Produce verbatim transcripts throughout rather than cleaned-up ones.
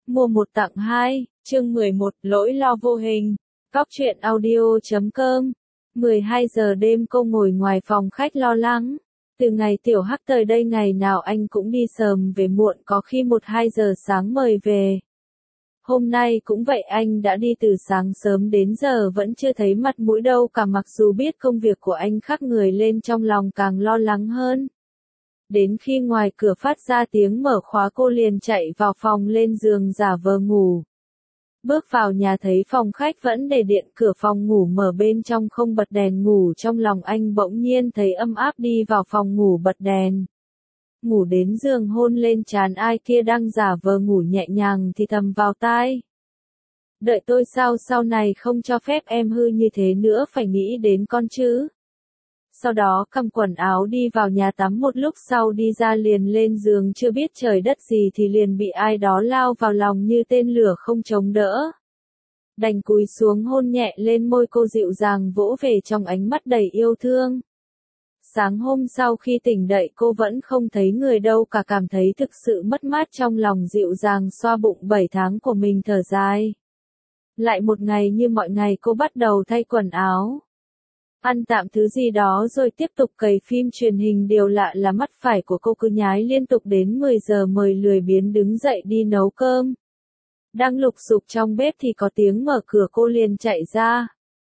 Mua một tặng hai, chương mười một, lỗi lo vô hình. Góc truyện audio chấm com. mười hai giờ đêm cô ngồi ngoài phòng khách lo lắng. Từ ngày tiểu hắc tới đây ngày nào anh cũng đi sớm về muộn, có khi một hai giờ sáng mời về. Hôm nay cũng vậy, anh đã đi từ sáng sớm đến giờ vẫn chưa thấy mặt mũi đâu cả, mặc dù biết công việc của anh khắc người lên trong lòng càng lo lắng hơn. Đến khi ngoài cửa phát ra tiếng mở khóa, cô liền chạy vào phòng lên giường giả vờ ngủ. Bước vào nhà thấy phòng khách vẫn để điện, cửa phòng ngủ mở, bên trong không bật đèn ngủ, trong lòng anh bỗng nhiên thấy ấm áp, đi vào phòng ngủ bật đèn. Ngủ đến giường hôn lên trán ai kia đang giả vờ ngủ, nhẹ nhàng thì thầm vào tai. Đợi tôi sao, sau này không cho phép em hư như thế nữa, phải nghĩ đến con chứ. Sau đó cầm quần áo đi vào nhà tắm, một lúc sau đi ra liền lên giường, chưa biết trời đất gì thì liền bị ai đó lao vào lòng như tên lửa không chống đỡ. Đành cúi xuống hôn nhẹ lên môi cô, dịu dàng vỗ về trong ánh mắt đầy yêu thương. Sáng hôm sau khi tỉnh dậy cô vẫn không thấy người đâu cả, cảm thấy thực sự mất mát trong lòng, dịu dàng xoa bụng bảy tháng của mình, thở dài. Lại một ngày như mọi ngày, cô bắt đầu thay quần áo, ăn tạm thứ gì đó rồi tiếp tục cày phim truyền hình. Điều lạ là mắt phải của cô cứ nhái liên tục đến mười giờ mới lười biếng đứng dậy đi nấu cơm. Đang lục sục trong bếp thì có tiếng mở cửa, cô liền chạy ra.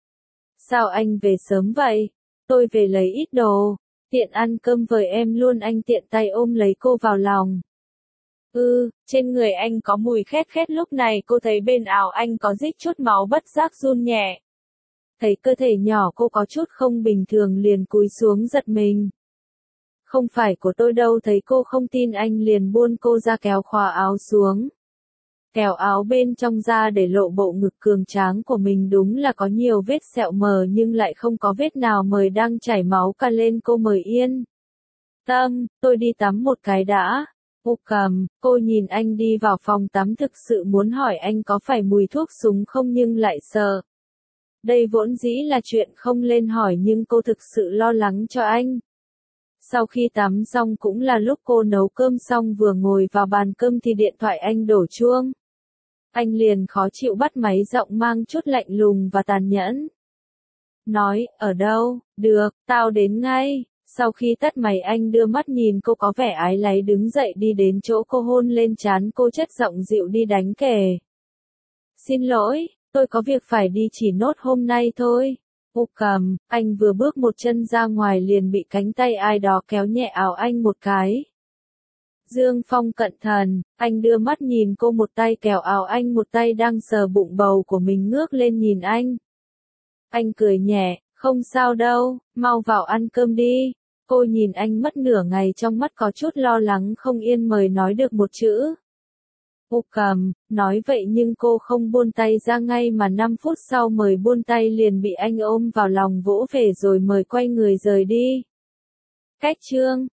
Sao anh về sớm vậy? Tôi về lấy ít đồ, tiện ăn cơm với em luôn, anh tiện tay ôm lấy cô vào lòng. Ừ, trên người anh có mùi khét khét, lúc này cô thấy bên áo anh có rích chút máu, bất giác run nhẹ. Thấy cơ thể nhỏ cô có chút không bình thường liền cúi xuống giật mình. Không phải của tôi đâu. Thấy cô không tin anh liền buông cô ra, kéo khóa áo xuống. Kéo áo bên trong ra để lộ bộ ngực cường tráng của mình, đúng là có nhiều vết sẹo mờ nhưng lại không có vết nào mời đang chảy máu cả lên. Cô mời yên tâm, tôi đi tắm một cái đã. Cô cầm, cô nhìn anh đi vào phòng tắm, thực sự muốn hỏi anh có phải mùi thuốc súng không nhưng lại sợ. Đây vốn dĩ là chuyện không lên hỏi, nhưng cô thực sự lo lắng cho anh. Sau khi tắm xong cũng là lúc cô nấu cơm xong, vừa ngồi vào bàn cơm thì điện thoại anh đổ chuông. Anh liền khó chịu bắt máy, giọng mang chút lạnh lùng và tàn nhẫn. Nói, ở đâu? Được, tao đến ngay. Sau khi tắt máy anh đưa mắt nhìn cô có vẻ áy náy, đứng dậy đi đến chỗ cô, hôn lên trán cô, chất giọng dịu đi đánh kề. Xin lỗi, tôi có việc phải đi, chỉ nốt hôm nay thôi. Cô cầm, anh vừa bước một chân ra ngoài liền bị cánh tay ai đó kéo nhẹ áo anh một cái. Dương Phong cẩn thận, anh đưa mắt nhìn cô, một tay kéo áo anh, một tay đang sờ bụng bầu của mình, ngước lên nhìn anh. Anh cười nhẹ, không sao đâu, mau vào ăn cơm đi. Cô nhìn anh mất nửa ngày, trong mắt có chút lo lắng không yên, mời nói được một chữ. Cô cầm, nói vậy nhưng cô không buông tay ra ngay mà năm phút sau mời buông tay liền bị anh ôm vào lòng vỗ về rồi mời quay người rời đi. Cách chương